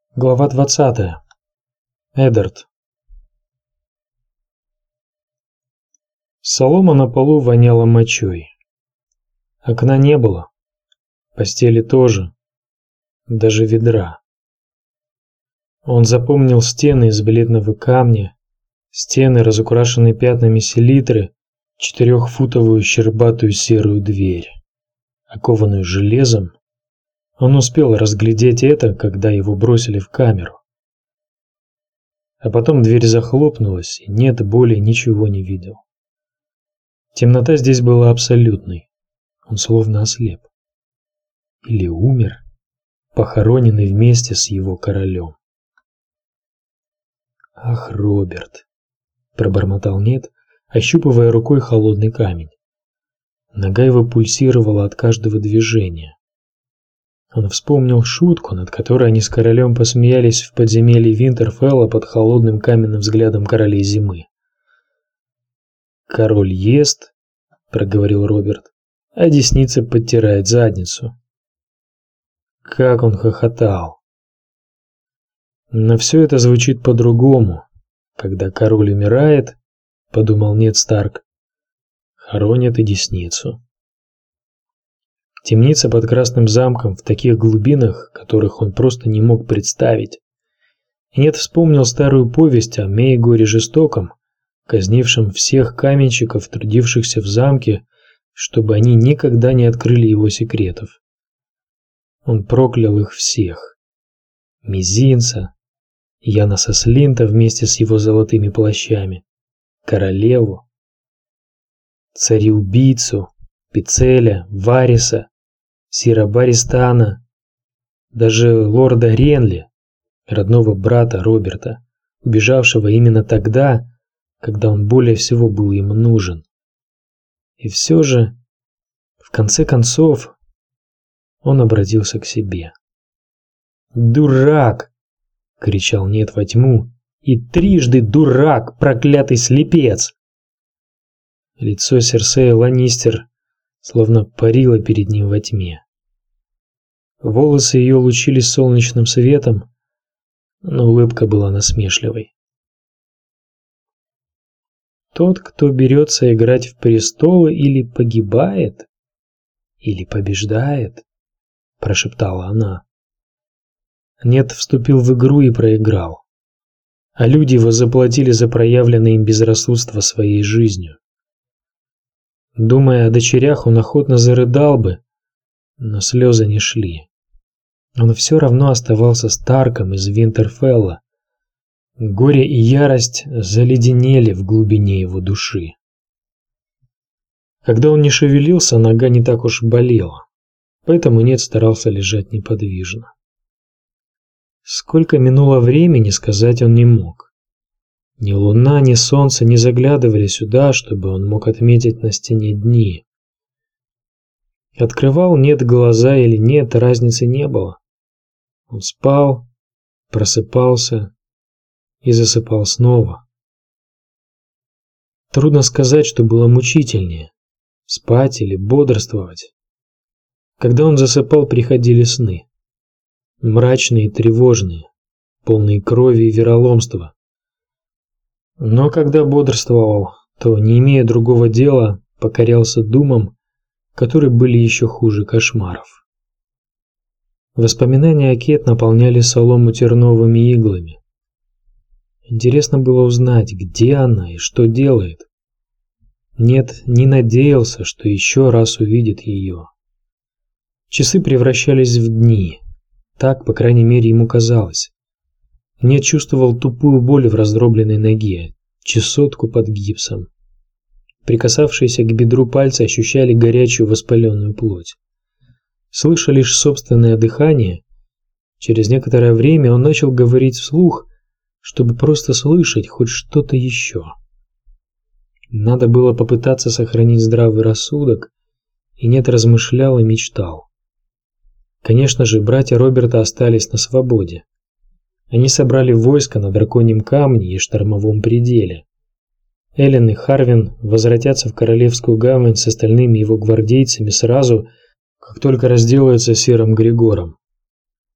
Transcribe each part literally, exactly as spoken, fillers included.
Глава двадцатая. Эдард. Солома на полу воняла мочой. Окна не было. Постели тоже. Даже ведра. Он запомнил стены из бледного камня, стены, разукрашенные пятнами селитры, четырехфутовую щербатую серую дверь, окованную железом. Он успел разглядеть это, когда его бросили в камеру. А потом дверь захлопнулась, и нет, более ничего не видел. Темнота здесь была абсолютной. Он словно ослеп. Или умер, похороненный вместе с его королем. «Ах, Роберт!» – пробормотал Нед, ощупывая рукой холодный камень. Нога его пульсировала от каждого движения. Он вспомнил шутку, над которой они с королем посмеялись в подземелье Винтерфелла под холодным каменным взглядом королей зимы. «Король ест», — проговорил Роберт, — «а десница подтирает задницу». Как он хохотал. Но все это звучит по-другому. Когда король умирает, — подумал Нед Старк, — хоронят и десницу. Темница под Красным замком в таких глубинах, которых он просто не мог представить. И Нед вспомнил старую повесть о Мейгоре Жестоком, казнившем всех каменщиков, трудившихся в замке, чтобы они никогда не открыли его секретов. Он проклял их всех. Мизинца, Яноса Слинта вместе с его золотыми плащами, королеву, цареубийцу, Пицеля, Вариса, Сира Баристана, даже лорда Ренли, родного брата Роберта, убежавшего именно тогда, когда он более всего был ему нужен. И все же, в конце концов, он обратился к себе. «Дурак!» — кричал Нед во тьму. «И трижды дурак, проклятый слепец!» Лицо Серсея Ланнистер словно парило перед ним во тьме. Волосы ее лучились солнечным светом, но улыбка была насмешливой. «Тот, кто берется играть в престолы, или погибает, или побеждает», — прошептала она. Нед вступил в игру и проиграл, а люди его заплатили за проявленное им безрассудство своей жизнью. Думая о дочерях, он охотно зарыдал бы, но слезы не шли. Он все равно оставался Старком из Винтерфелла. Горе и ярость заледенели в глубине его души. Когда он не шевелился, нога не так уж болела, поэтому Нед старался лежать неподвижно. Сколько минуло времени, сказать он не мог. Ни луна, ни солнце не заглядывали сюда, чтобы он мог отметить на стене дни. Открывал Нед глаза или нет, разницы не было. Он спал, просыпался и засыпал снова. Трудно сказать, что было мучительнее – спать или бодрствовать. Когда он засыпал, приходили сны. Мрачные и тревожные, полные крови и вероломства. Но когда бодрствовал, то, не имея другого дела, покорялся думам, которые были еще хуже кошмаров. Воспоминания о Кет наполняли солому терновыми иглами. Интересно было узнать, где она и что делает. Нед не надеялся, что еще раз увидит ее. Часы превращались в дни. Так, по крайней мере, ему казалось. Нед чувствовал тупую боль в раздробленной ноге, чесотку под гипсом. Прикасавшиеся к бедру пальцы ощущали горячую воспаленную плоть. Слыша лишь собственное дыхание, через некоторое время он начал говорить вслух, чтобы просто слышать хоть что-то еще. Надо было попытаться сохранить здравый рассудок, и Нед размышлял и мечтал. Конечно же, братья Роберта остались на свободе. Они собрали войско на Драконьем камне и Штормовом пределе. Эллен и Харвин возвратятся в Королевскую гавань с остальными его гвардейцами сразу, как только разделаются с Сиром Григором.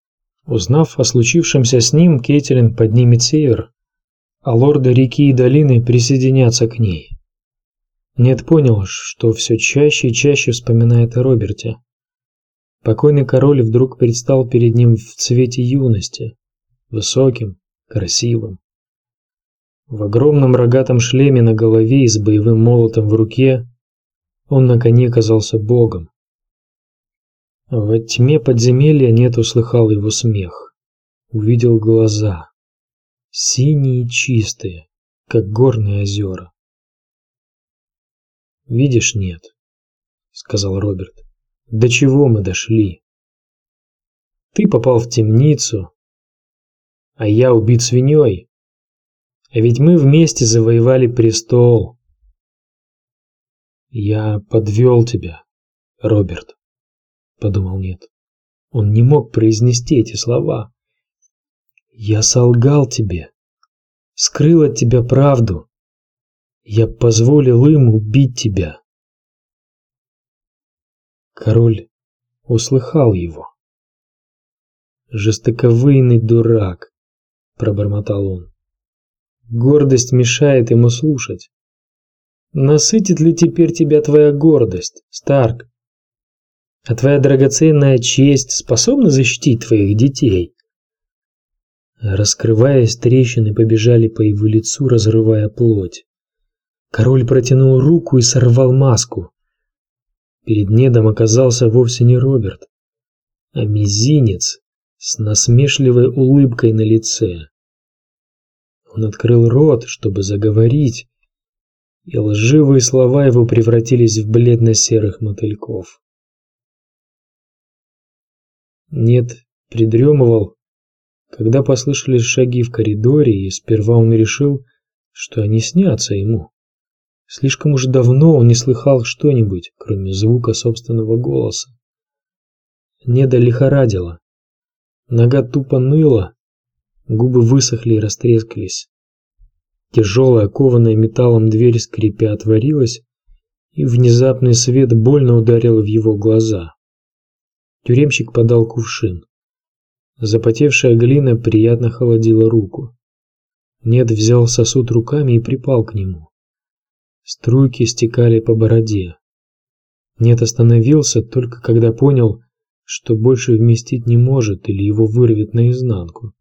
Узнав о случившемся с ним, Кейтилин поднимет север, а лорды реки и долины присоединятся к ней. Нед понял, что все чаще и чаще вспоминает о Роберте. Покойный король вдруг предстал перед ним в цвете юности, высоким, красивым. В огромном рогатом шлеме на голове и с боевым молотом в руке он на коне казался богом. Во тьме подземелья Нед услыхал его смех, увидел глаза, синие и чистые, как горные озера. «Видишь, Нед», — сказал Роберт, — «до чего мы дошли? Ты попал в темницу, а я убит свиньей. А ведь мы вместе завоевали престол. Я подвел тебя, Роберт», — подумал Нед. Он не мог произнести эти слова. «Я солгал тебе, скрыл от тебя правду. Я позволил им убить тебя». Король услыхал его. «Жестоковыйный дурак», — пробормотал он. Гордость мешает ему слушать. Насытит ли теперь тебя твоя гордость, Старк? А твоя драгоценная честь способна защитить твоих детей? Раскрываясь, трещины побежали по его лицу, разрывая плоть. Король протянул руку и сорвал маску. Перед Недом оказался вовсе не Роберт, а мизинец с насмешливой улыбкой на лице. Он открыл рот, чтобы заговорить, и лживые слова его превратились в бледно-серых мотыльков. Нед придремывал, когда послышались шаги в коридоре, и сперва он решил, что они снятся ему. Слишком уж давно он не слыхал что-нибудь, кроме звука собственного голоса. Неда лихорадило. Нога тупо ныла, губы высохли и растрескались. Тяжелая, кованая металлом дверь скрипя отворилась, и внезапный свет больно ударил в его глаза. Тюремщик подал кувшин. Запотевшая глина приятно холодила руку. Нед взял сосуд руками и припал к нему. Струйки стекали по бороде. Нед остановился только когда понял, что больше вместить не может или его вырвет наизнанку.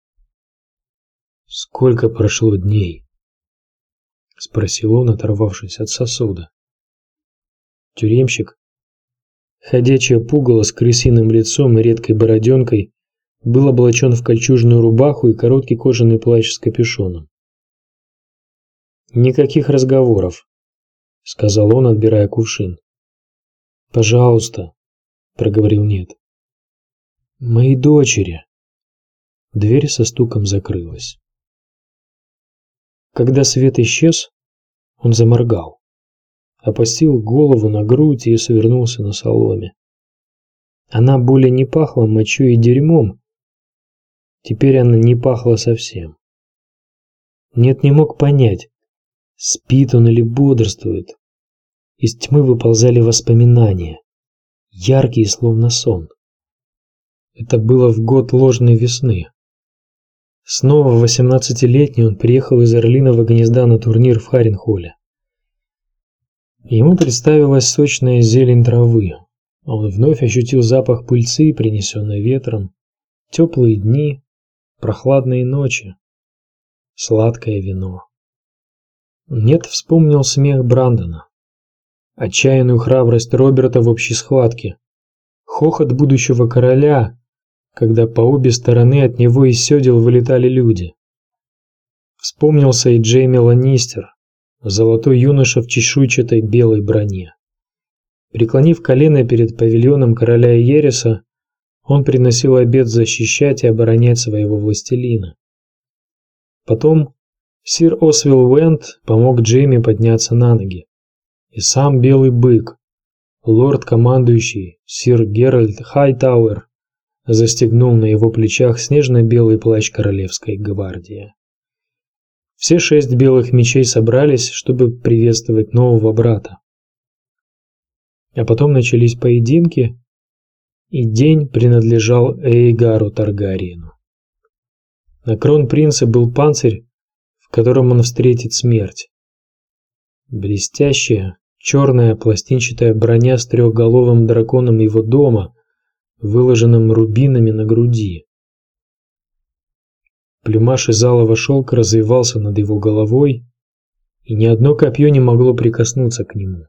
«Сколько прошло дней?» — спросил он, оторвавшись от сосуда. Тюремщик, ходячее пугало с крысиным лицом и редкой бороденкой, был облачен в кольчужную рубаху и короткий кожаный плащ с капюшоном. «Никаких разговоров», — сказал он, отбирая кувшин. «Пожалуйста», — проговорил Нед. «Мои дочери». Дверь со стуком закрылась. Когда свет исчез, он заморгал, опустил голову на грудь и свернулся на соломе. Она более не пахла мочой и дерьмом. Теперь она не пахла совсем. Нед не мог понять, спит он или бодрствует. Из тьмы выползали воспоминания, яркие, словно сон. Это было в год ложной весны. Снова восемнадцатилетний он приехал из Орлиного гнезда на турнир в Харенхолле. Ему представилась сочная зелень травы. Он вновь ощутил запах пыльцы, принесенной ветром, теплые дни, прохладные ночи, сладкое вино. Нед вспомнил смех Брандона, отчаянную храбрость Роберта в общей схватке, хохот будущего короля, когда по обе стороны от него из седел вылетали люди. Вспомнился и Джейми Ланнистер, золотой юноша в чешуйчатой белой броне. Преклонив колено перед павильоном короля Иериса, он приносил обет защищать и оборонять своего властелина. Потом сир Освилл Уэнд помог Джейми подняться на ноги. И сам Белый Бык, лорд-командующий сир Геральт Хайтауэр, застегнул на его плечах снежно-белый плащ королевской гвардии. Все шесть белых мечей собрались, чтобы приветствовать нового брата. А потом начались поединки, и день принадлежал Эйгару Таргариену. На кронпринце был панцирь, в котором он встретит смерть. Блестящая, черная пластинчатая броня с трехголовым драконом его дома, выложенным рубинами на груди. Плюмаж из алого шелка развивался над его головой, и ни одно копье не могло прикоснуться к нему.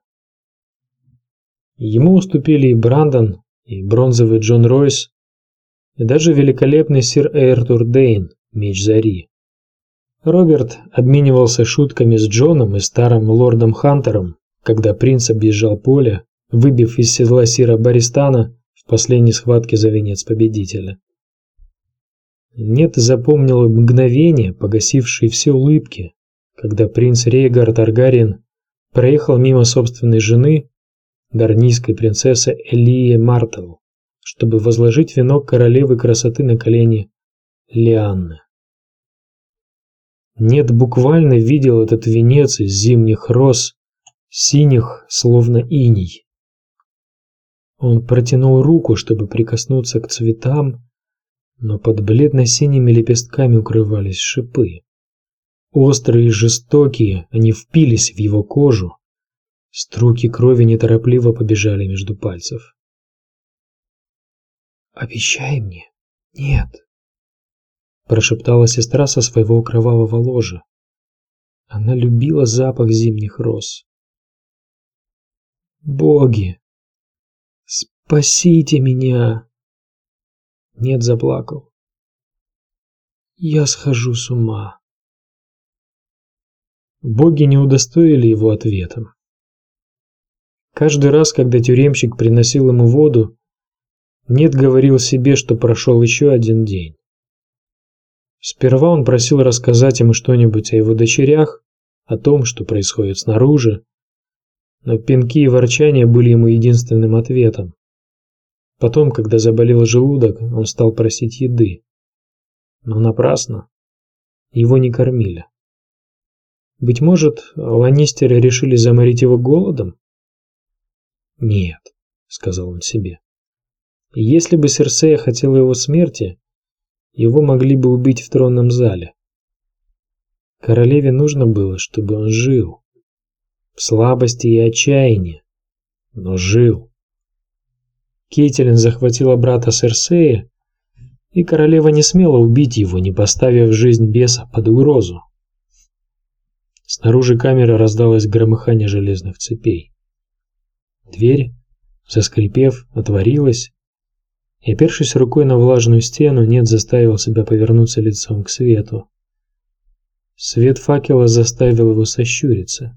Ему уступили и Брандон, и бронзовый Джон Ройс, и даже великолепный сир Эйртур Дейн, меч Зари. Роберт обменивался шутками с Джоном и старым лордом Хантером, когда принц объезжал поле, выбив из седла сира Баристана в последней схватке за венец победителя. Нет запомнил мгновение, погасившее все улыбки, когда принц Рейгар Таргариен проехал мимо собственной жены, дарнийской принцессы Элии Мартел, чтобы возложить венок королевы красоты на колени Лианны. Нет буквально видел этот венец из зимних роз, синих, словно иней. Он протянул руку, чтобы прикоснуться к цветам, но под бледно-синими лепестками укрывались шипы. Острые и жестокие, они впились в его кожу. Струйки крови неторопливо побежали между пальцев. «Обещай мне, нет», – прошептала сестра со своего кровавого ложа. Она любила запах зимних роз. «Боги, спасите меня!» Нет заплакал. «Я схожу с ума». Боги не удостоили его ответом. Каждый раз, когда тюремщик приносил ему воду, Нет говорил себе, что прошел еще один день. Сперва он просил рассказать ему что-нибудь о его дочерях, о том, что происходит снаружи, но пинки и ворчания были ему единственным ответом. Потом, когда заболел желудок, он стал просить еды. Но напрасно. Его не кормили. Быть может, ланнистеры решили заморить его голодом? Нет, сказал он себе. Если бы Серсея хотела его смерти, его могли бы убить в тронном зале. Королеве нужно было, чтобы он жил. В слабости и отчаянии, но жил. Кейтилин захватила брата Серсея, и королева не смела убить его, не поставив жизнь беса под угрозу. Снаружи камеры раздалось громыхание железных цепей. Дверь, заскрипев, отворилась, и, опершись рукой на влажную стену, Нед заставил себя повернуться лицом к свету. Свет факела заставил его сощуриться.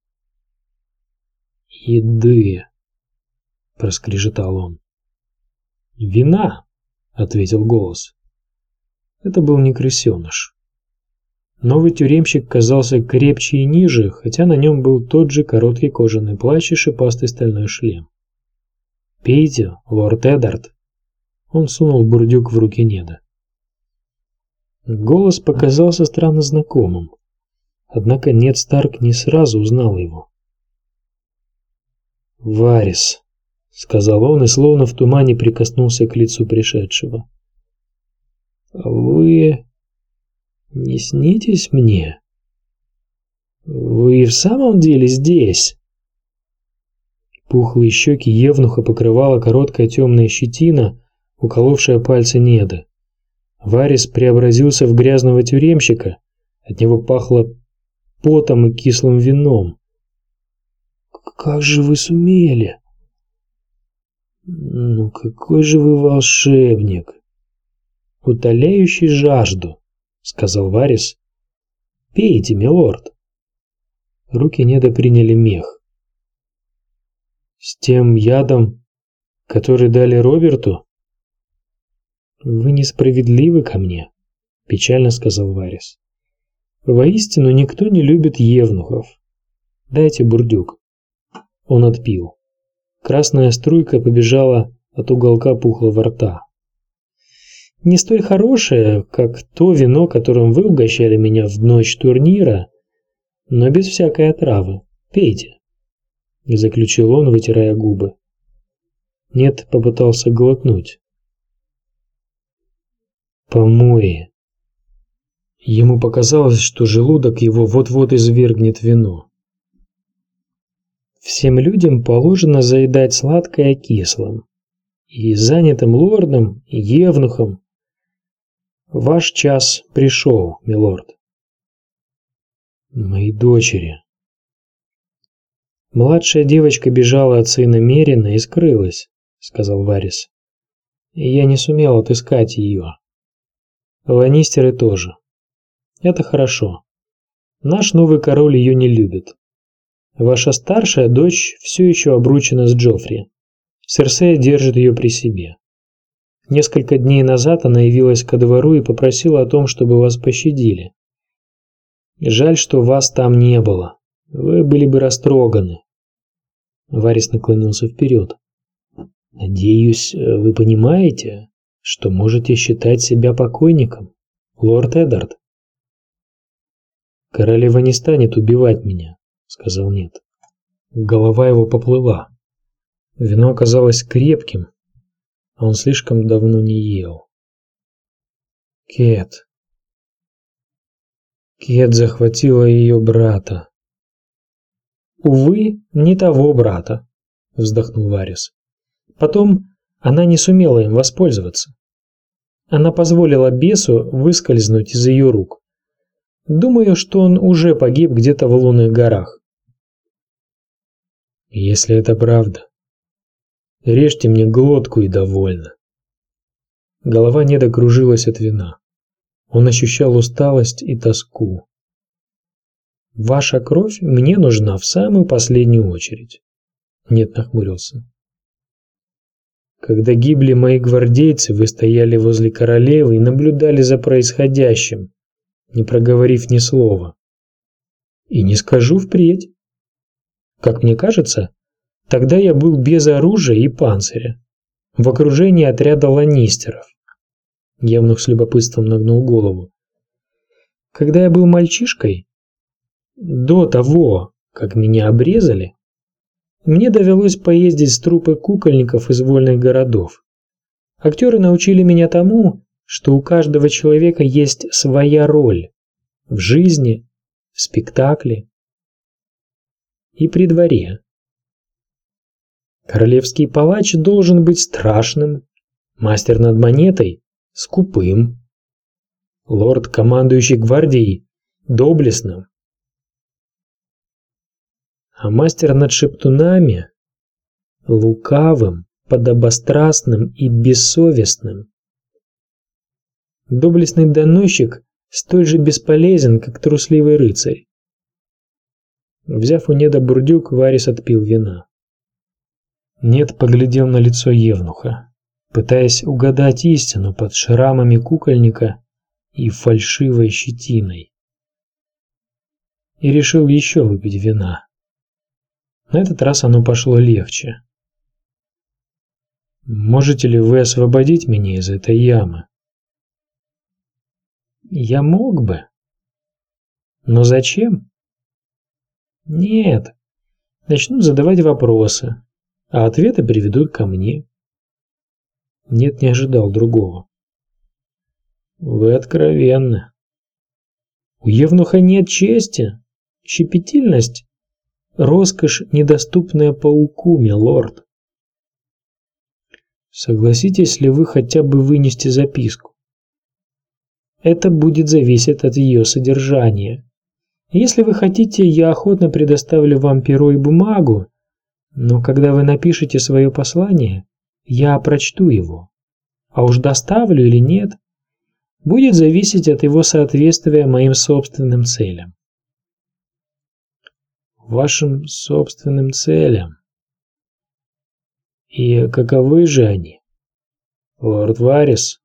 «Еды!» — проскрежетал он. «Вина!» — ответил голос. Это был не крысеныш. Новый тюремщик казался крепче и ниже, хотя на нем был тот же короткий кожаный плащ и шипастый стальной шлем. «Пейте, лорд Эддард!» Он сунул бурдюк в руки Неда. Голос показался странно знакомым, однако Нед Старк не сразу узнал его. «Варис», — сказал он и словно в тумане прикоснулся к лицу пришедшего. «Вы не снитесь мне? Вы в самом деле здесь?» Пухлые щеки евнуха покрывала короткая темная щетина, уколовшая пальцы Неда. Варис преобразился в грязного тюремщика, от него пахло потом и кислым вином. «Как же вы сумели?» «Ну какой же вы волшебник, утоляющий жажду», — сказал Варис. «Пейте, милорд». Руки Неда приняли мех. «С тем ядом, который дали Роберту?» «Вы несправедливы ко мне», — печально сказал Варис. «Воистину никто не любит евнухов. Дайте бурдюк». Он отпил. Красная струйка побежала от уголка пухлого рта. «Не столь хорошее, как то вино, которым вы угощали меня в ночь турнира, но без всякой отравы. Пейте», — заключил он, вытирая губы. Нет попытался глотнуть. Помои. Ему показалось, что желудок его вот-вот извергнет вино. Всем людям положено заедать сладкое кислым. И занятым лордом, и евнухом. Ваш час пришел, милорд. Мои дочери. Младшая девочка бежала от сына Мерина и скрылась, сказал Варис. И я не сумел отыскать ее. Ланнистеры тоже. Это хорошо. Наш новый король ее не любит. Ваша старшая дочь все еще обручена с Джоффри. Серсея держит ее при себе. Несколько дней назад она явилась ко двору и попросила о том, чтобы вас пощадили. Жаль, что вас там не было. Вы были бы растроганы. Варис наклонился вперед. Надеюсь, вы понимаете, что можете считать себя покойником, лорд Эддард. Королева не станет убивать меня, сказал Нет. Голова его поплыла. Вино оказалось крепким, а он слишком давно не ел. Кет. Кет захватила ее брата. Увы, не того брата, вздохнул Варис. Потом она не сумела им воспользоваться. Она позволила бесу выскользнуть из ее рук. Думаю, что он уже погиб где-то в лунных горах. Если это правда, режьте мне глотку и довольно. Голова Неда кружилась от вина. Он ощущал усталость и тоску. Ваша кровь мне нужна в самую последнюю очередь. Нет нахмурился. Когда гибли мои гвардейцы, вы стояли возле королевы и наблюдали за происходящим, не проговорив ни слова. И не скажу впредь. Как мне кажется, тогда я был без оружия и панциря, в окружении отряда ланнистеров. Евнух с любопытством нагнул голову. Когда я был мальчишкой, до того, как меня обрезали, мне довелось поездить с труппой кукольников из вольных городов. Актеры научили меня тому, что у каждого человека есть своя роль в жизни, в спектакле и при дворе. Королевский палач должен быть страшным, мастер над монетой – скупым, лорд, командующий гвардией – доблестным, а мастер над шептунами – лукавым, подобострастным и бессовестным. Доблестный доносчик столь же бесполезен, как трусливый рыцарь. Взяв у Неда бурдюк, Варис отпил вина. Нед поглядел на лицо евнуха, пытаясь угадать истину под шрамами кукольника и фальшивой щетиной. И решил еще выпить вина. На этот раз оно пошло легче. Можете ли вы освободить меня из этой ямы? Я мог бы. Но зачем? Нет. Начнут задавать вопросы, а ответы приведут ко мне. Нет, не ожидал другого. Вы откровенны. У евнуха нет чести. Щепетильность — роскошь, недоступная пауку, милорд. Согласитесь ли вы хотя бы вынести записку? Это будет зависеть от ее содержания. Если вы хотите, я охотно предоставлю вам перо и бумагу, но когда вы напишете свое послание, я прочту его. А уж доставлю или нет, будет зависеть от его соответствия моим собственным целям. Вашим собственным целям. И каковы же они, лорд Варис?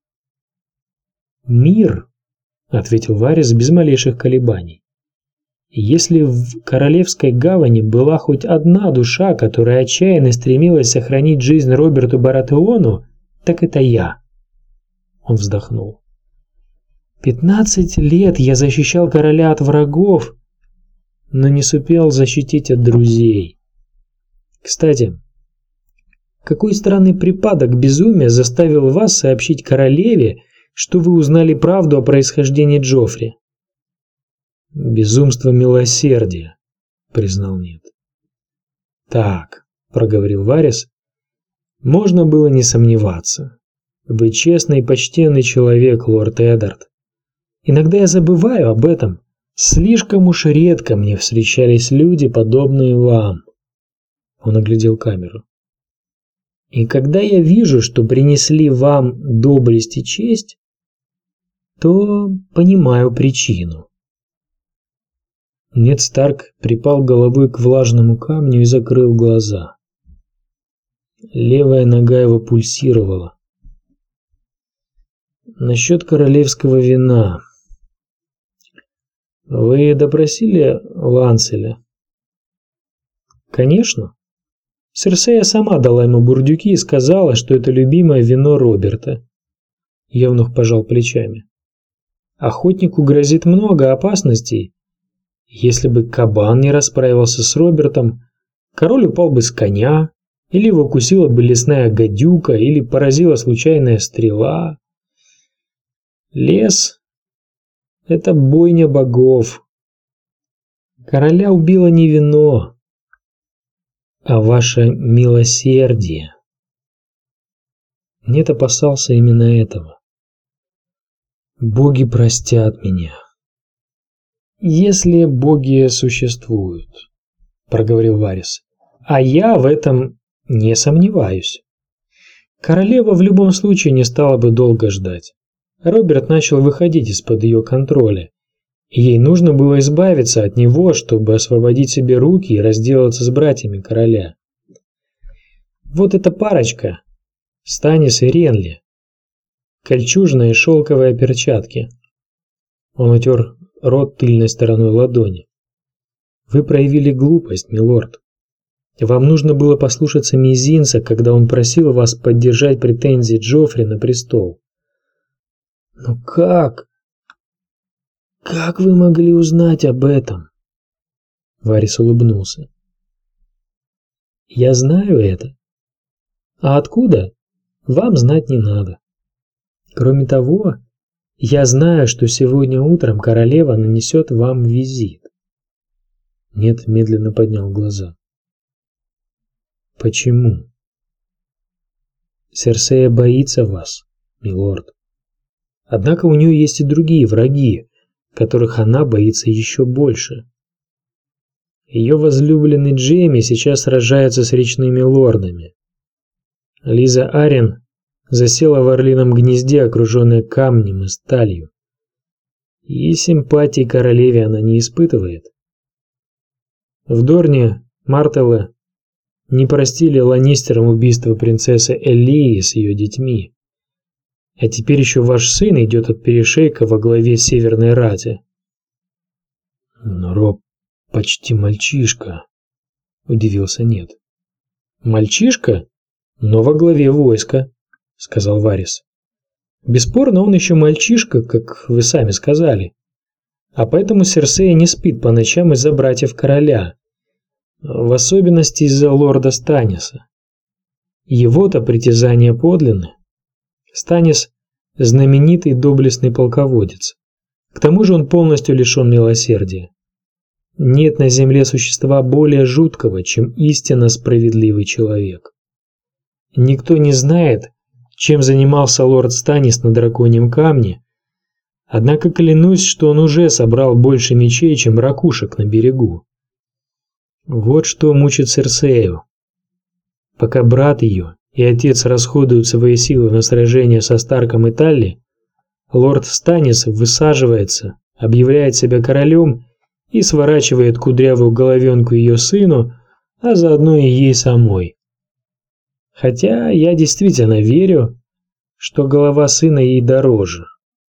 Мир, ответил Варис без малейших колебаний. Если в Королевской гавани была хоть одна душа, которая отчаянно стремилась сохранить жизнь Роберту Баратеону, так это я. Он вздохнул. Пятнадцать лет я защищал короля от врагов, но не сумел защитить от друзей. Кстати, Какой странный припадок безумия заставил вас сообщить королеве, что вы узнали правду о происхождении Джоффри? Безумство милосердия, признал Нед. Так, проговорил Варис, можно было не сомневаться. Вы честный и почтенный человек, лорд Эддард. Иногда я забываю об этом. Слишком уж редко мне встречались люди, подобные вам. Он оглядел камеру. И когда я вижу, что принесли вам доблесть и честь, то понимаю причину. Нед Старк припал головой к влажному камню и закрыл глаза. Левая нога его пульсировала. Насчет королевского вина. Вы допросили Ланселя? Конечно. Серсея сама дала ему бурдюки и сказала, что это любимое вино Роберта. Евнух пожал плечами. Охотнику грозит много опасностей. Если бы кабан не расправился с Робертом, король упал бы с коня, или его укусила бы лесная гадюка, или поразила случайная стрела. Лес – это бойня богов. Короля убило не вино, а ваше милосердие. Нед опасался именно этого. Боги простят меня. Если боги существуют, проговорил Варис, а я в этом не сомневаюсь. Королева в любом случае не стала бы долго ждать. Роберт начал выходить из-под ее контроля. Ей нужно было избавиться от него, чтобы освободить себе руки и разделаться с братьями короля. Вот эта парочка, Станис и Ренли, кольчужные шелковые перчатки. Он утер рот тыльной стороной ладони. Вы проявили глупость, милорд. Вам нужно было послушаться мизинца, когда он просил вас поддержать претензии Джоффри на престол. Но как? Как вы могли узнать об этом? Варис улыбнулся. Я знаю это. А откуда? Вам знать не надо. Кроме того, я знаю, что сегодня утром королева нанесет вам визит. Нед медленно поднял глаза. Почему? Серсея боится вас, милорд. Однако у нее есть и другие враги, которых она боится еще больше. Ее возлюбленный Джейми сейчас сражается с речными лордами. Лиза Арен засела в орлином гнезде, окруженная камнем и сталью. И симпатии королеве она не испытывает. В Дорне Мартеллы не простили Ланнистерам убийство принцессы Эллии с ее детьми. А теперь еще ваш сын идет от перешейка во главе Северной Рати. Но Роб почти мальчишка, удивился Нед. Мальчишка, но во главе войска, сказал Варис. Бесспорно, он еще мальчишка, как вы сами сказали. А поэтому Серсея не спит по ночам из-за братьев короля, в особенности из-за лорда Станиса. Его-то притязания подлинны. Станис – знаменитый доблестный полководец. К тому же он полностью лишен милосердия. Нет на земле существа более жуткого, чем истинно справедливый человек. Никто не знает, чем занимался лорд Станис на драконьем камне, однако клянусь, что он уже собрал больше мечей, чем ракушек на берегу. Вот что мучит Серсею. Пока брат ее и отец расходуют свои силы на сражение со Старком и Талли, лорд Станис высаживается, объявляет себя королем и сворачивает кудрявую головенку ее сыну, а заодно и ей самой. Хотя я действительно верю, что голова сына ей дороже.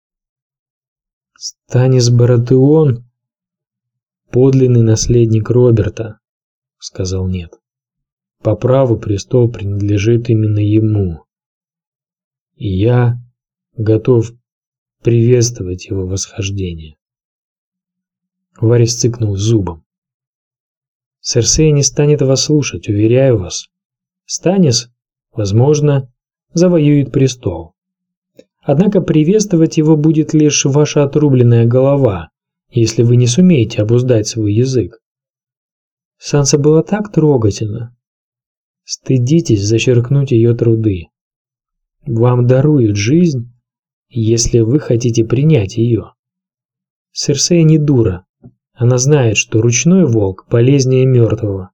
Станис Баратеон – подлинный наследник Роберта, сказал Нед. По праву престол принадлежит именно ему. И я готов приветствовать его восхождение. Варис цыкнул зубом. Серсея не станет вас слушать, уверяю вас. Станис Возможно, завоюет престол. Однако приветствовать его будет лишь ваша отрубленная голова, если вы не сумеете обуздать свой язык. Санса была так трогательна. Стыдитесь зачеркнуть ее труды. Вам даруют жизнь, если вы хотите принять ее. Серсея не дура. Она знает, что ручной волк полезнее мертвого.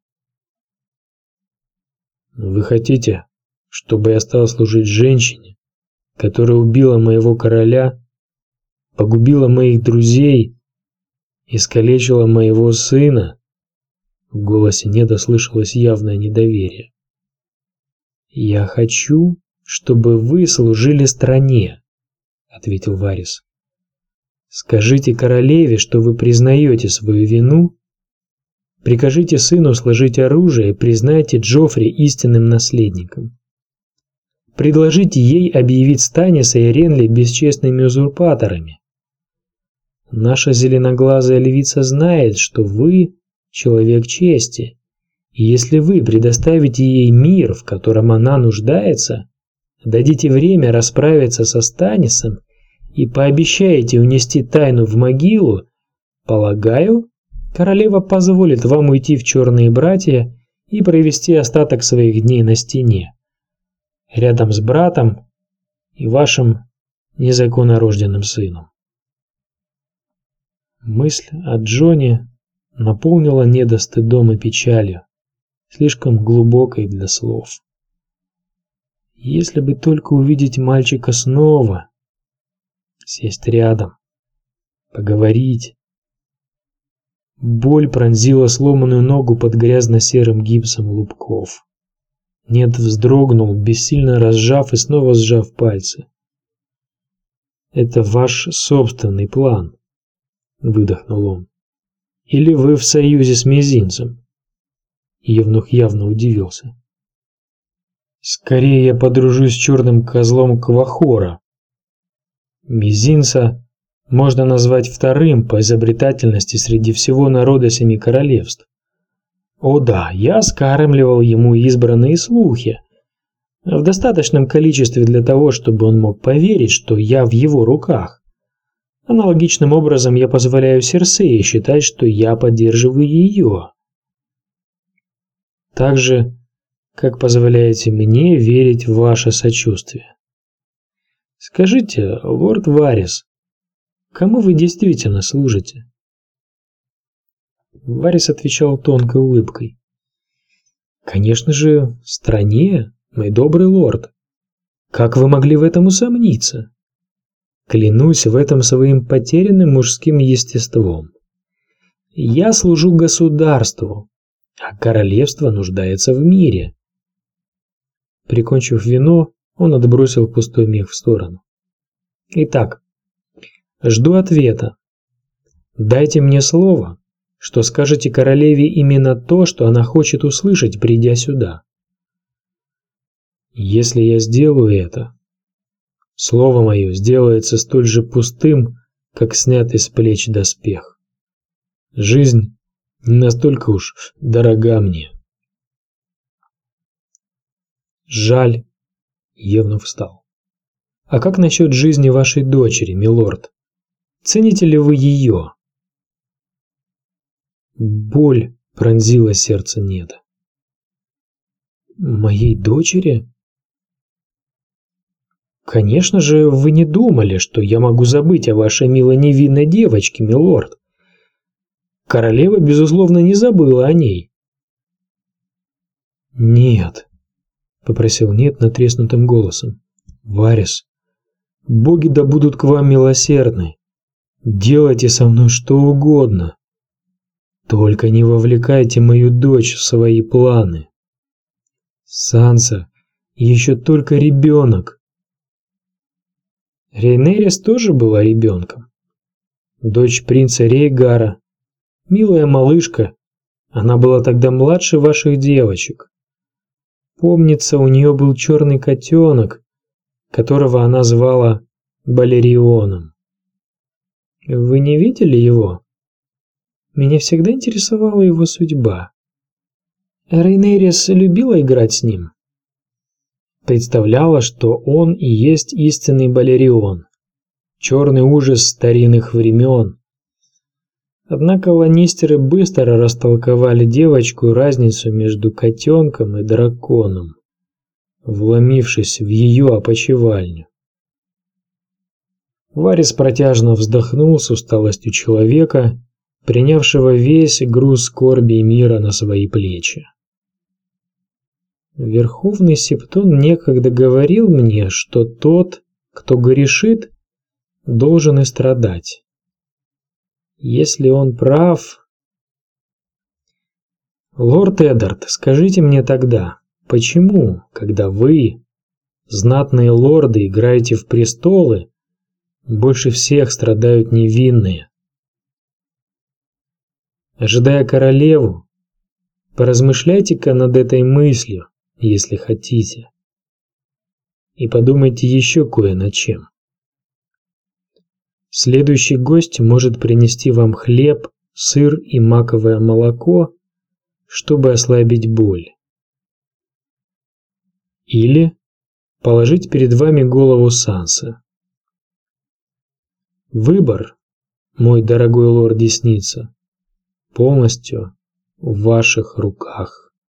Вы хотите, чтобы я стал служить женщине, которая убила моего короля, погубила моих друзей, искалечила моего сына? В голосе Неда слышалось явное недоверие. Я хочу, чтобы вы служили стране, ответил Варис. Скажите королеве, что вы признаете свою вину, прикажите сыну сложить оружие и признайте Джоффри истинным наследником. Предложите ей объявить Станниса и Ренли бесчестными узурпаторами. Наша зеленоглазая львица знает, что вы человек чести, и если вы предоставите ей мир, в котором она нуждается, дадите время расправиться со Станнисом и пообещаете унести тайну в могилу, полагаю, королева позволит вам уйти в Черные братья и провести остаток своих дней на стене, рядом с братом и вашим незаконнорожденным сыном. Мысль о Джоне наполнила Неда стыдом и печалью, слишком глубокой для слов. Если бы только увидеть мальчика снова, сесть рядом, поговорить. Боль пронзила сломанную ногу под грязно-серым гипсом лубков. Нед вздрогнул, бессильно разжав и снова сжав пальцы. «Это ваш собственный план», — выдохнул он. «Или вы в союзе с мизинцем?» Евнух явно удивился. «Скорее я подружусь с черным козлом Квахора. Мизинца можно назвать вторым по изобретательности среди всего народа Семи Королевств. О да, я скармливал ему избранные слухи, в достаточном количестве для того, чтобы он мог поверить, что я в его руках. Аналогичным образом я позволяю Серсее считать, что я поддерживаю ее. Так же, как позволяете мне верить в ваше сочувствие. Скажите, лорд Варис, кому вы действительно служите?» Варис отвечал тонкой улыбкой. «Конечно же, стране, мой добрый лорд. Как вы могли в этом усомниться? Клянусь в этом своим потерянным мужским естеством. Я служу государству, а королевство нуждается в мире». Прикончив вино, он отбросил пустой мех в сторону. «Итак, жду ответа. Дайте мне слово, что скажете королеве именно то, что она хочет услышать, придя сюда. Если я сделаю это, слово мое сделается столь же пустым, как снятый с плеч доспех. Жизнь не настолько уж дорога мне». «Жаль», — Евнух встал. «А как насчет жизни вашей дочери, милорд? Цените ли вы ее?» Боль пронзила сердце Неда. «Моей дочери? Конечно же, вы не думали, что я могу забыть о вашей милой невинной девочке, милорд. Королева, безусловно, не забыла о ней». «Нет», — попросил Нед натреснутым голосом. «Варис, боги да будут к вам милосердны. Делайте со мной что угодно. Только не вовлекайте мою дочь в свои планы. Санса еще только ребенок». Рейнерис тоже была ребенком. Дочь принца Рейгара. Милая малышка. Она была тогда младше ваших девочек. Помнится, у нее был черный котенок, которого она звала Балерионом. Вы не видели его? Меня всегда интересовала его судьба. Рейнерис любила играть с ним. представляла, что он и есть истинный Балерион, черный ужас старинных времен. Однако ланнистеры быстро растолковали девочку и разницу между котенком и драконом, вломившись в ее опочивальню. Варис протяжно вздохнул с усталостью человека, принявшего весь груз скорби и мира на свои плечи. Верховный Септон некогда говорил мне, что тот, кто грешит, должен и страдать. Если он прав... Лорд Эддард, скажите мне тогда, почему, когда вы, знатные лорды, играете в престолы, больше всех страдают невинные? Ожидая королеву, поразмышляйте-ка над этой мыслью, если хотите, и подумайте еще кое над чем. Следующий гость может принести вам хлеб, сыр и маковое молоко, чтобы ослабить боль. Или положить перед вами голову Сансы. Выбор, мой дорогой лорд Десница, полностью в ваших руках.